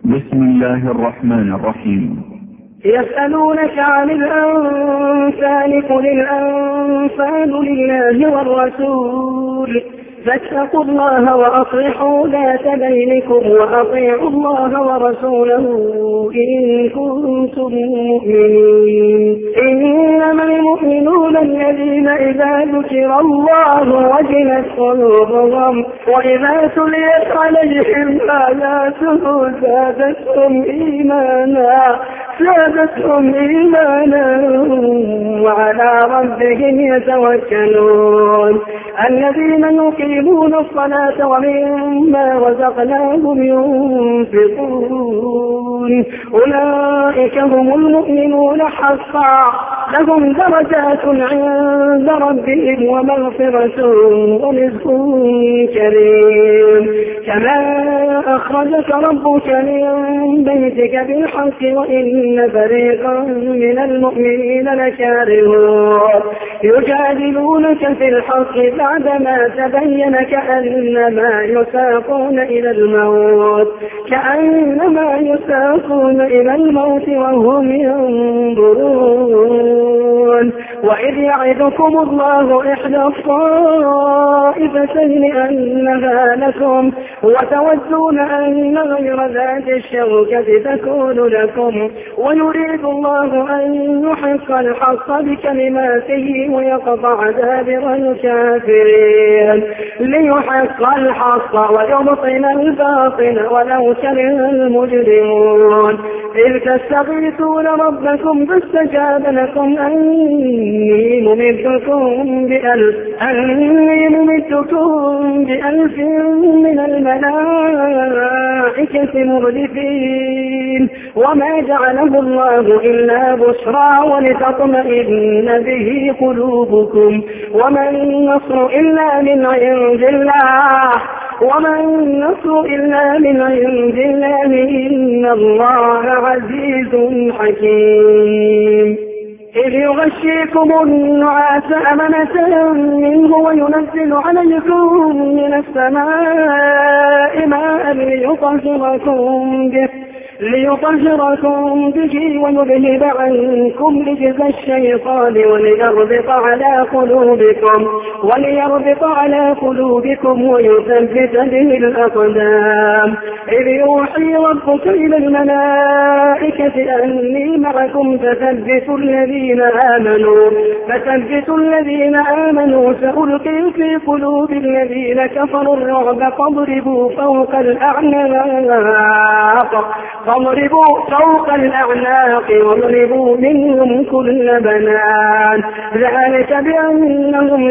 بسم الله الرحمن الرحيم. يسألونك عن الأنفال قل الأنفال لله والرسول فاتقوا الله وأصلحوا ذات بينكم وأطيعوا الله ورسوله إن كنتم مؤمنين. إنما المؤمنون الذين إذا ذكر الله وجلت قلوبهم وإذا تليت عليهم آياته زادتهم إيمانا وعلى ربهم يتوكلون. الذين يقيمون الصلاة ومما رزقناهم ينفقون أولئك هم المؤمنون حقا لهم درجات عند ربهم ومغفرة ورزق كريم. كما أخرجك ربك من بيتك بالحق وإن فريقا من المؤمنين لكارهون يجادلونك في الحق بعدما تبين كأنما يساقون إلى الموت وهم ينظرون. وإذ يعدكم الله إحدى الطائفتين أنها لكم وتودون أن غير ذات الشوكة تكون لكم ويريد الله أن يحق الحق بكلماته ويقطع دابر الكافرين ليحق الحق ويبطل الباطل ولو كره المجرمون. إذ تستغيثون ربكم فاستجاب لكم أني ممدكم بألف من الملائكة مردفين. وما جعله الله إلا بشرى ولتطمئن به قلوبكم وما النصر إلا من عند الله إن الله عزيز حكيم. إذ يغشيكم النعاس أمنة منه وينزل عليكم من السماء ماء ليطهركم به ويذهب عنكم رجز الشيطان وليربط على قلوبكم ويثبت به الأقدام. إذ يوحي ربك إلى الملائكة أني معكم فثبتوا الذين آمنوا سألقي في قلوب الذين كفروا الرعب فاضربوا فوق الأعناق واضربوا منهم كل بنان ذلك بأنهم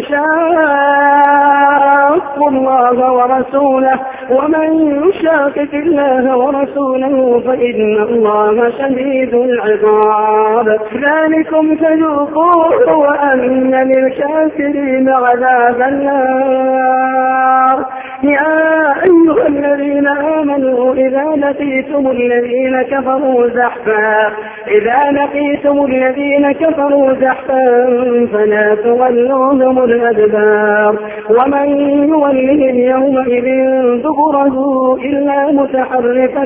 شاقوا الله ورسوله ومن يشاقق الله ورسوله فإن الله شديد العقاب. ذلكم فذوقوه وأن للكافرين عذاب النار. يا أيها الذين آمنوا إذا لقيتم الذين كفروا زحفا فلا تولوهم الأدبار ومن يولهم يومئذ دبره إلا متحرفا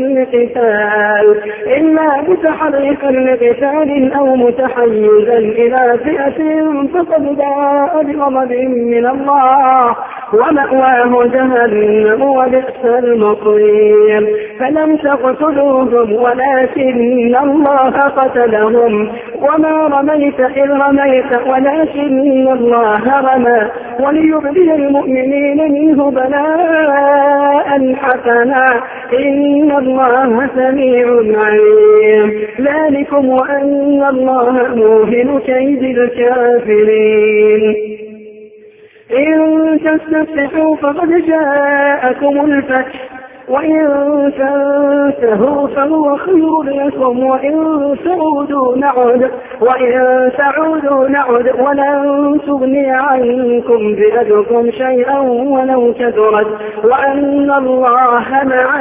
لقتال أو متحيزا إلى فئة فقد باء بغضب من الله ومأواه جهنم وبئس المصير. فلم تقتلوهم ولكن الله قتلهم وما رميت إذ رميت ولكن الله رمى وليبلي المؤمنين منه بلاء حسنا إن الله سميع عليم. ذلكم وأن الله موهن كيد الكافرين. إن تستفتحوا فقد جاءكم الفتح وإن تنتهوا فهو خير لكم وإن تعودوا نعد ولن تغني عنكم فئتكم شيئا ولو كثرت وأن الله مع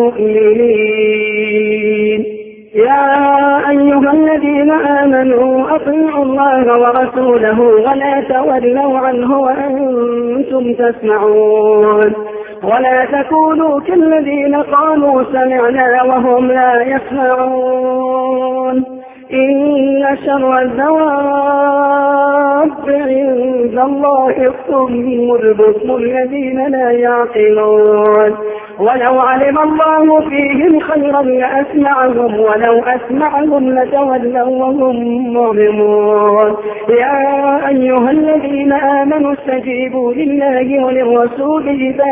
المؤمنين. يا أيها الذين آمنوا أطيعوا الله ورسوله ولا تولوا عنه وأنتم تسمعون. ولا تكونوا كالذين قالوا سمعنا وهم لا يسمعون إن شر الدواب عند الله الصم البكم الذين لا يعقلون ولو علم الله فيهم خيرا لأسمعهم ولو أسمعهم لتولوا وهم معرضون يا أيها الذين آمنوا استجيبوا لله وللرسول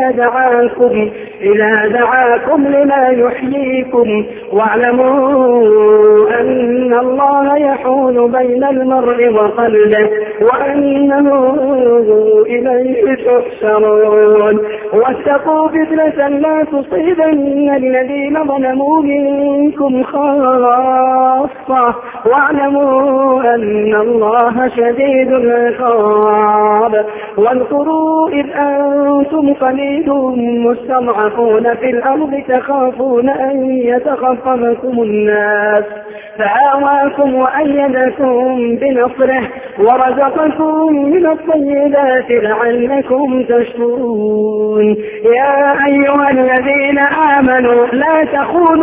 إذا دعاكم لما يحييكم واعلموا أن الله يحول بين المرء وقلبه وأنه إليه تحشرون واتقوا فتنة لا تصيبن الذين ظلموا منكم خاصة واعلموا أن الله شديد العقاب واذكروا إذ أنتم قليل مستضعفون في الأرض تخافون أن يتخطفكم الناس فآواكم وأيدكم بنصره ورزقكم من الطيبات لعلكم تشكرون يا أيها الذين آمنوا لا تخونوا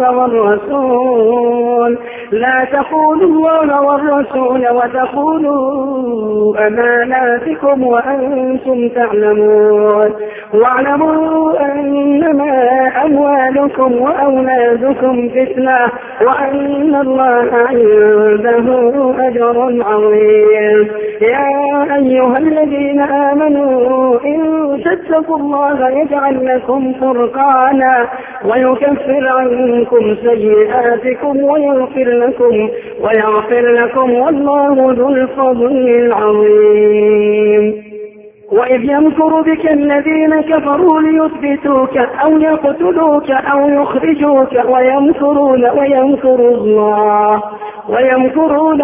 الله والرسول وتخونوا أماناتكم وأنتم تعلمون واعلموا أنما أموالكم وأولادكم فتنة وأن الله عنده أجر عظيم يا أيها الذين آمنوا إن تتقوا الله يجعل لكم فرقانا ويكفر عنكم سيئاتكم ويغفر لكم والله ذو الفضل العظيم وإذ يمكر بك الذين كفروا ليثبتوك أو يقتلوك أو يخرجوك ويمكرون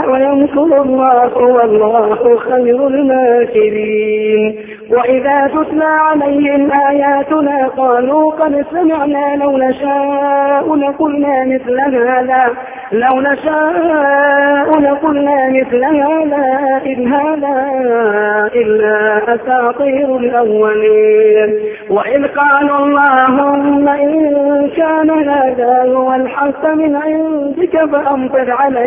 والله خير الماكرين وإذا تتلى عليهم آياتنا قالوا قد سمعنا لو نشاء لقلنا مثل هذا إن هذا إلا أساطير الأولين وإذ قالوا اللهم إن كان هذا هو الحق من عندك فأمطر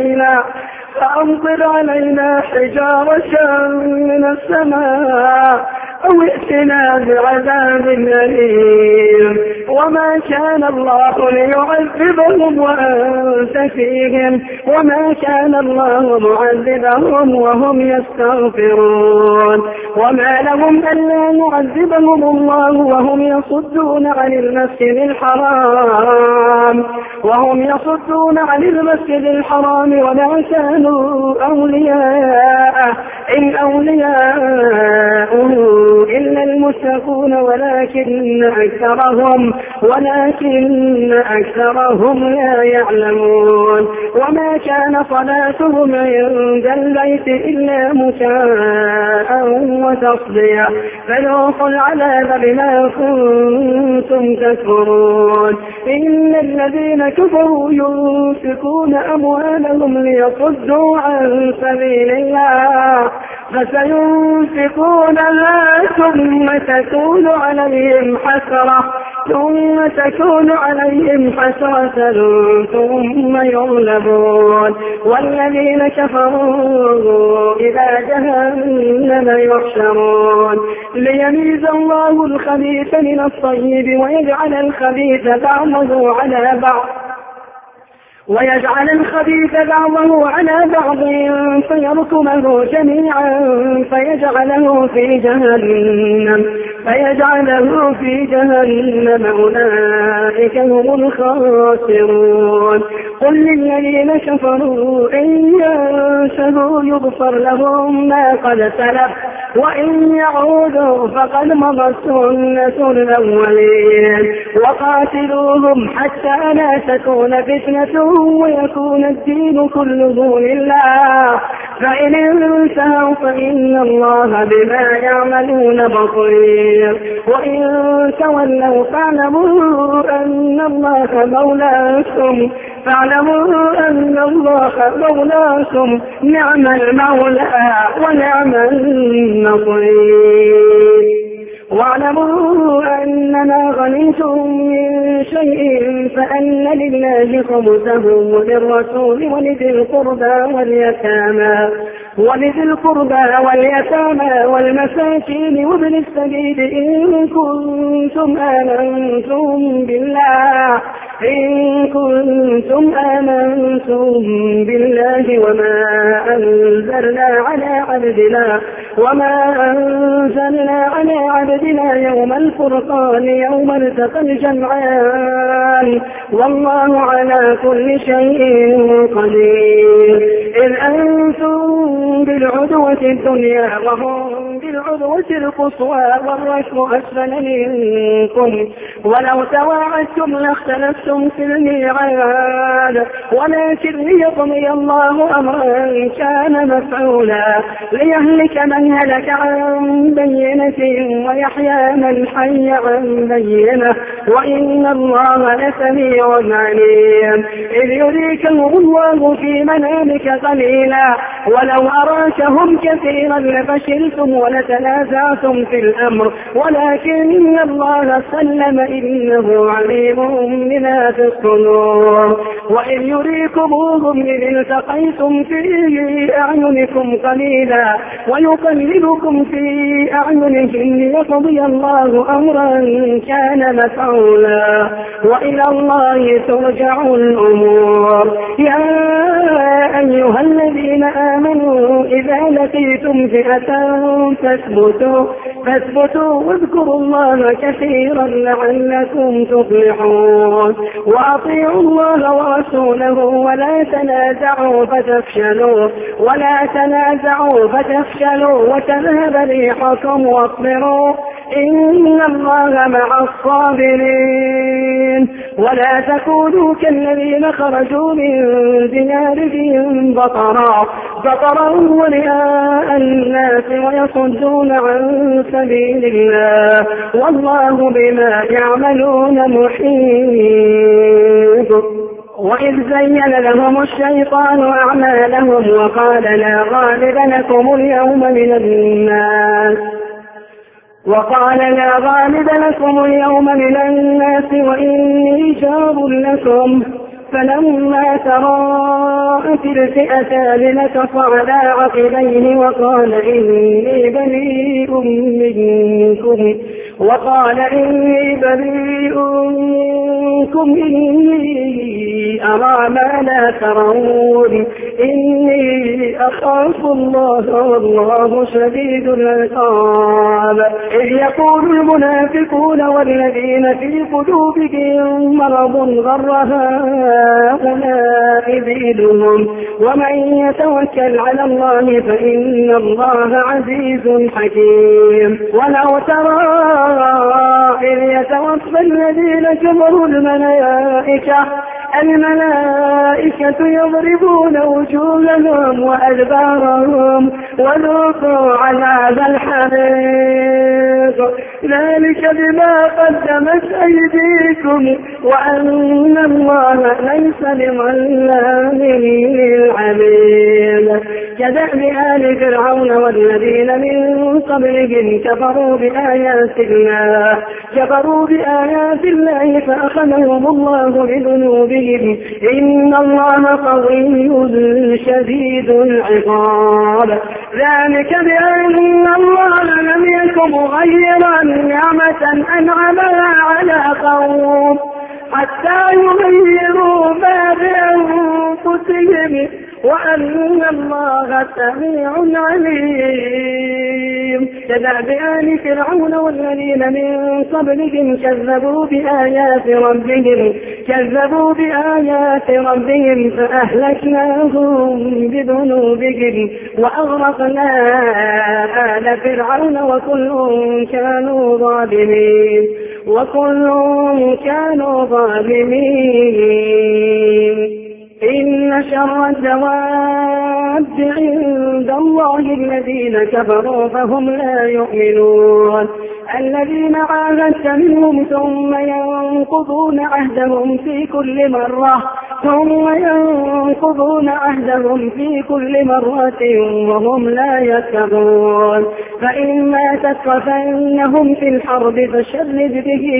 علينا حجارة من السماء أو ائتنا بعذاب أليم وما كان الله ليعذبهم وأنت فيهم وما كان الله معذبهم وهم يستغفرون وما لهم ألا يعذبهم الله وهم يصدون عن المسجد الحرام وما كانوا أولياءه إن أولياءه إلا المتقون ولكن أكثرهم لا يعلمون وما كان صلاتهم عند البيت إلا مكاء وتصدية فذوقوا العذاب بما كنتم تكفرون إن الذين كفروا ينفقون أموالهم ليصدوا عن سبيل الله فسينفقونها ثم تكون عليهم حسرة ثم يغلبون والذين كفروا إلى جهنم يحشرون ليميز الله الخبيث من الطيب ويجعل الخبيث بعضه على بعض فيركمه جميعا فيجعله في جهنم أولئك هم الخاسرون قل للذين كفروا إن ينتهوا يغفر لهم ما قد سلف وإن يعودوا فقد مضت سنة الأولين وقاتلوهم حتى لا تكون فتنة ويكون الدين كله لله فإن انتهوا فإن الله بما يعملون بصير وإن تولوا فاعلموا أن الله مولاكم نعم المولى ونعم النصير واعلموا أنما غنمتم من شيء فأن لله خمسه وللرسول ولذي القربى واليتامى والمساكين وابن السبيل إن كنتم آمنتم بالله وما أنزلنا على عبدنا يوم الفرقان يوم التقى الجمعان والله على كل شيء قدير. إذ أنتم بالعدوة الدنيا وهم بالعدوة القصوى والركب أسفل منكم ولو تواعدتم لاختلفتم في الميعاد ولكن ليقضي الله أمرا كان مفعولا ليهلك من هلك عن بينة ويحيى من حي عن بينة وإن الله لسميع عليم. إذ يريكهم الله في منامك قليلا ولو أراكهم كثيرا لفشلتم ولتنازعتم في الأمر ولكن الله سلم إنه عليم بما في الصدور. وإذ يريكموهم إذ التقيتم في أعينكم قليلا ويقلبكم في أعينهم ليقضي الله أمرا كان مفعولا وإلى الله ترجع الأمور. يا أيها الذين آمنوا إذا لقيتم فئة فاثبتوا واذكروا الله كثيرا لعلكم تفلحون. وأطيعوا الله ورسوله ولا تنازعوا فتفشلوا وتذهب ريحكم واصبروا إن الله مع الصابرين. ولا تكونوا كالذين خرجوا من ديارهم بطرا ورئاء الناس ويصدون عن سبيل الله والله بما يعملون محيط. وإذ زين لهم الشيطان أعمالهم وقال لا غالب لكم اليوم من الناس وإني جار لكم فلما تراءت الفئتان نكص على عقبيه وقال إني بريء منكم إني أرى ما لا ترون إني أخاف الله والله شديد العقاب. إذ يقول المنافقون والذين في قلوبهم مرض غر هؤلاء دينهم ومن يتوكل على الله فإن الله عزيز حكيم. ولو ترى إذ يتوفى الذين كفروا الملائكة يضربون وجوههم وأدبارهم وذوقوا عذاب الحريق ذلك بما قدمت أيديكم وأن الله ليس بظلام للعبيد. كدأب آل فرعون والذين من قبلهم كفروا بآيات الله فأخذهم الله بذنوبهم إن الله قوي شديد العقاب. ذلك بأن الله لم يكن مغيرا نعمة أنعمها على قوم حتى يغيروا ما بأنفسهم وأن الله سميع عليم. كدأب آل فرعون والذين من قبلهم كذبوا بآيات ربهم فأهلكناهم بذنوبهم وأغرقنا آل فرعون وكل كانوا ظالمين. إن شر الدواب عند الله الذين كفروا فهم لا يؤمنون الذين عاهدت منهم ثم ينقضون عهدهم في كل مرة ثم ينقضون عهدهم في كل مرة وهم لا يتقون فإما تثقفنهم في الحرب فشرد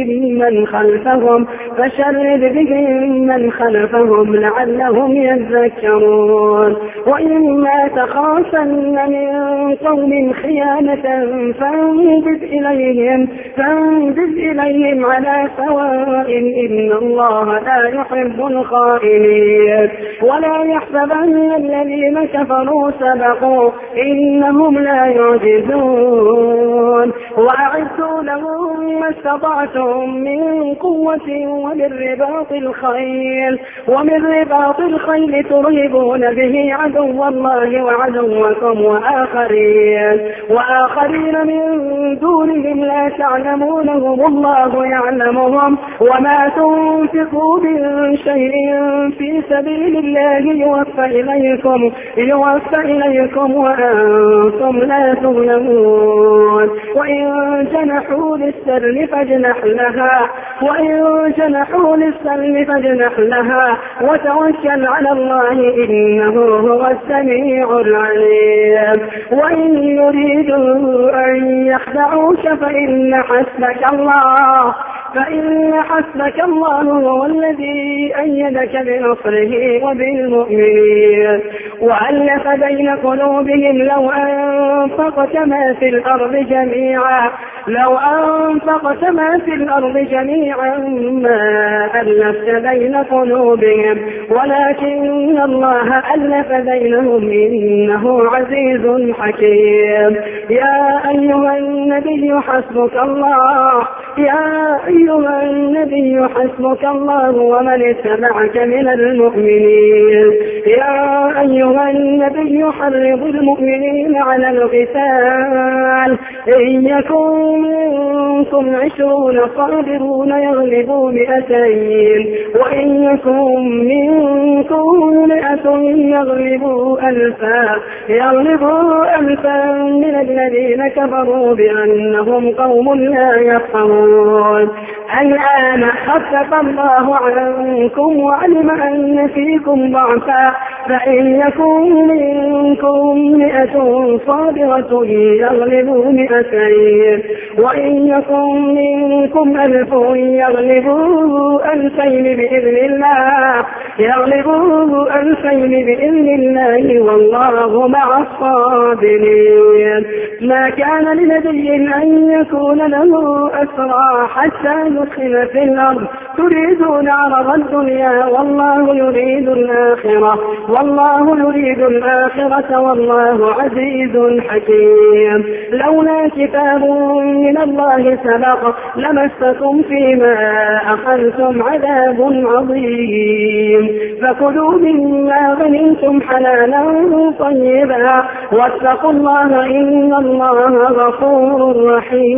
بهم من خلفهم لعلهم يذكرون وإما تخافن من قوم خيانة فانبذ إليهم على سواء إن الله لا يحب الخائنين ولا يحسبن الذين كفروا سبقوا إنهم لا يعجزون وأعدوا لهم ما استطعتم من قوة ومن رباط الخيل ترهبون به عدو الله وعدوكم وآخرين من دونهم لا تعلمونهم الله يعلمهم وما تنفقوا من شيء في سبيل الله يوفى إليكم وأنتم لا تظلمون وإن جنحوا للسلم فاجنح لها وتوكل على الله إنه هو السميع العليم وإن يريدوا أن يخدعوك فإن حسبك الله هو الذي أيدك بنصره وبالمؤمنين وألف بين قلوبهم لو أنفقت ما في الأرض جميعا ما ألفت بين قلوبهم ولكن الله ألف بينهم إنه عزيز حكيم يا أيها النبي حسبك الله ومن اتبعك من المؤمنين يا أيها النبي حرض المؤمنين على القتال إن يكن منكم 20 صابرون يغلبوا 200 وإن يكن منكم 100 يغلبوا 1000 من الذين كفروا بأنهم قوم لا يفقهون الآن خفف الله عنكم وعلم أن فيكم ضعفا فإن يكن منكم 100 صابرة يغلبوا 200 وإن يكن منكم 1000 يغلبوا 2000 بإذن الله والله مع الصابرين ما كان لنبي أن يكون له أسرى حتى يدخل في الأرض تريدون عرض الدنيا والله يريد الآخرة والله عزيز حكيم لولا كتاب من الله سبق لمسكم فيما أخذتم عذاب عظيم فكلوا مما غنمتم حلالا طيبا واتقوا الله إن الله غفور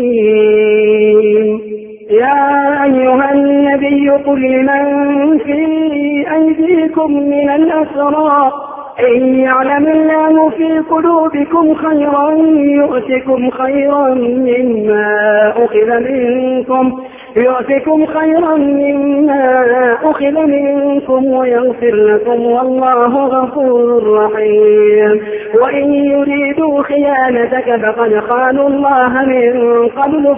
رحيم يا أيها النبي قل لمن في أيديكم من الأسرى إن يعلم الله في قلوبكم خيرا يؤتكم خيرا مما أخذ منكم ويغفر لكم والله غفور رحيم وإن يريدوا خيانتك فقد خانوا الله من قبل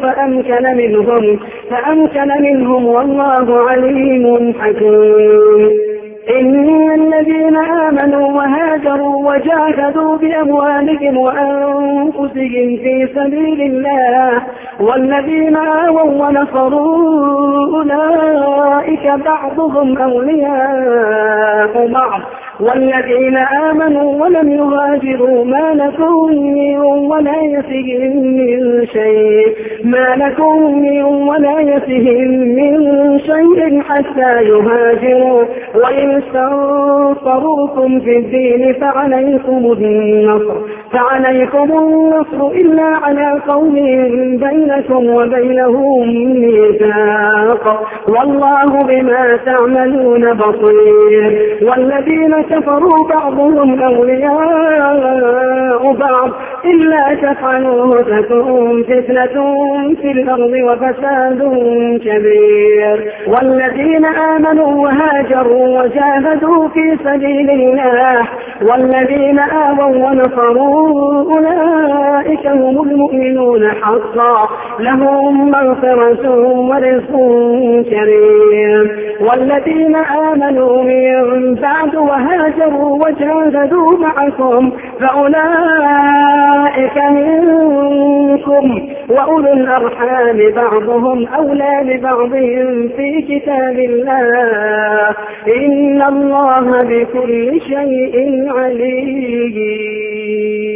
فأمكن منهم والله عليم حكيم إن الذين آمنوا وهاجروا وجاهدوا بأموالهم وأنفسهم في سبيل الله والذين آووا ونصروا أولئك بعضهم أولياء بعض والذين آمنوا ولم يهاجروا ما لكم من ولايتهم من شيء حتى يهاجروا وإن استنصروكم في الدين فعليكم النصر إلا على قوم بينكم وبينهم ميثاق والله بما تعملون بصير. والذين كفروا بعضهم أولياء بعض إلا تفعلوه تكن فتنة في الأرض وفساد كبير. والذين آمنوا وهاجروا وجاهدوا في سبيل الله والذين آووا ونصروا أولئك هم المؤمنون حقا لهم مغفرة ورزق كريم. والذين آمنوا من بعد وهاجروا وجاهدوا معكم فأولئك منكم وأولو الأرحام بعضهم أولى ببعضهم في كتاب الله إن الله بكل شيء عليم.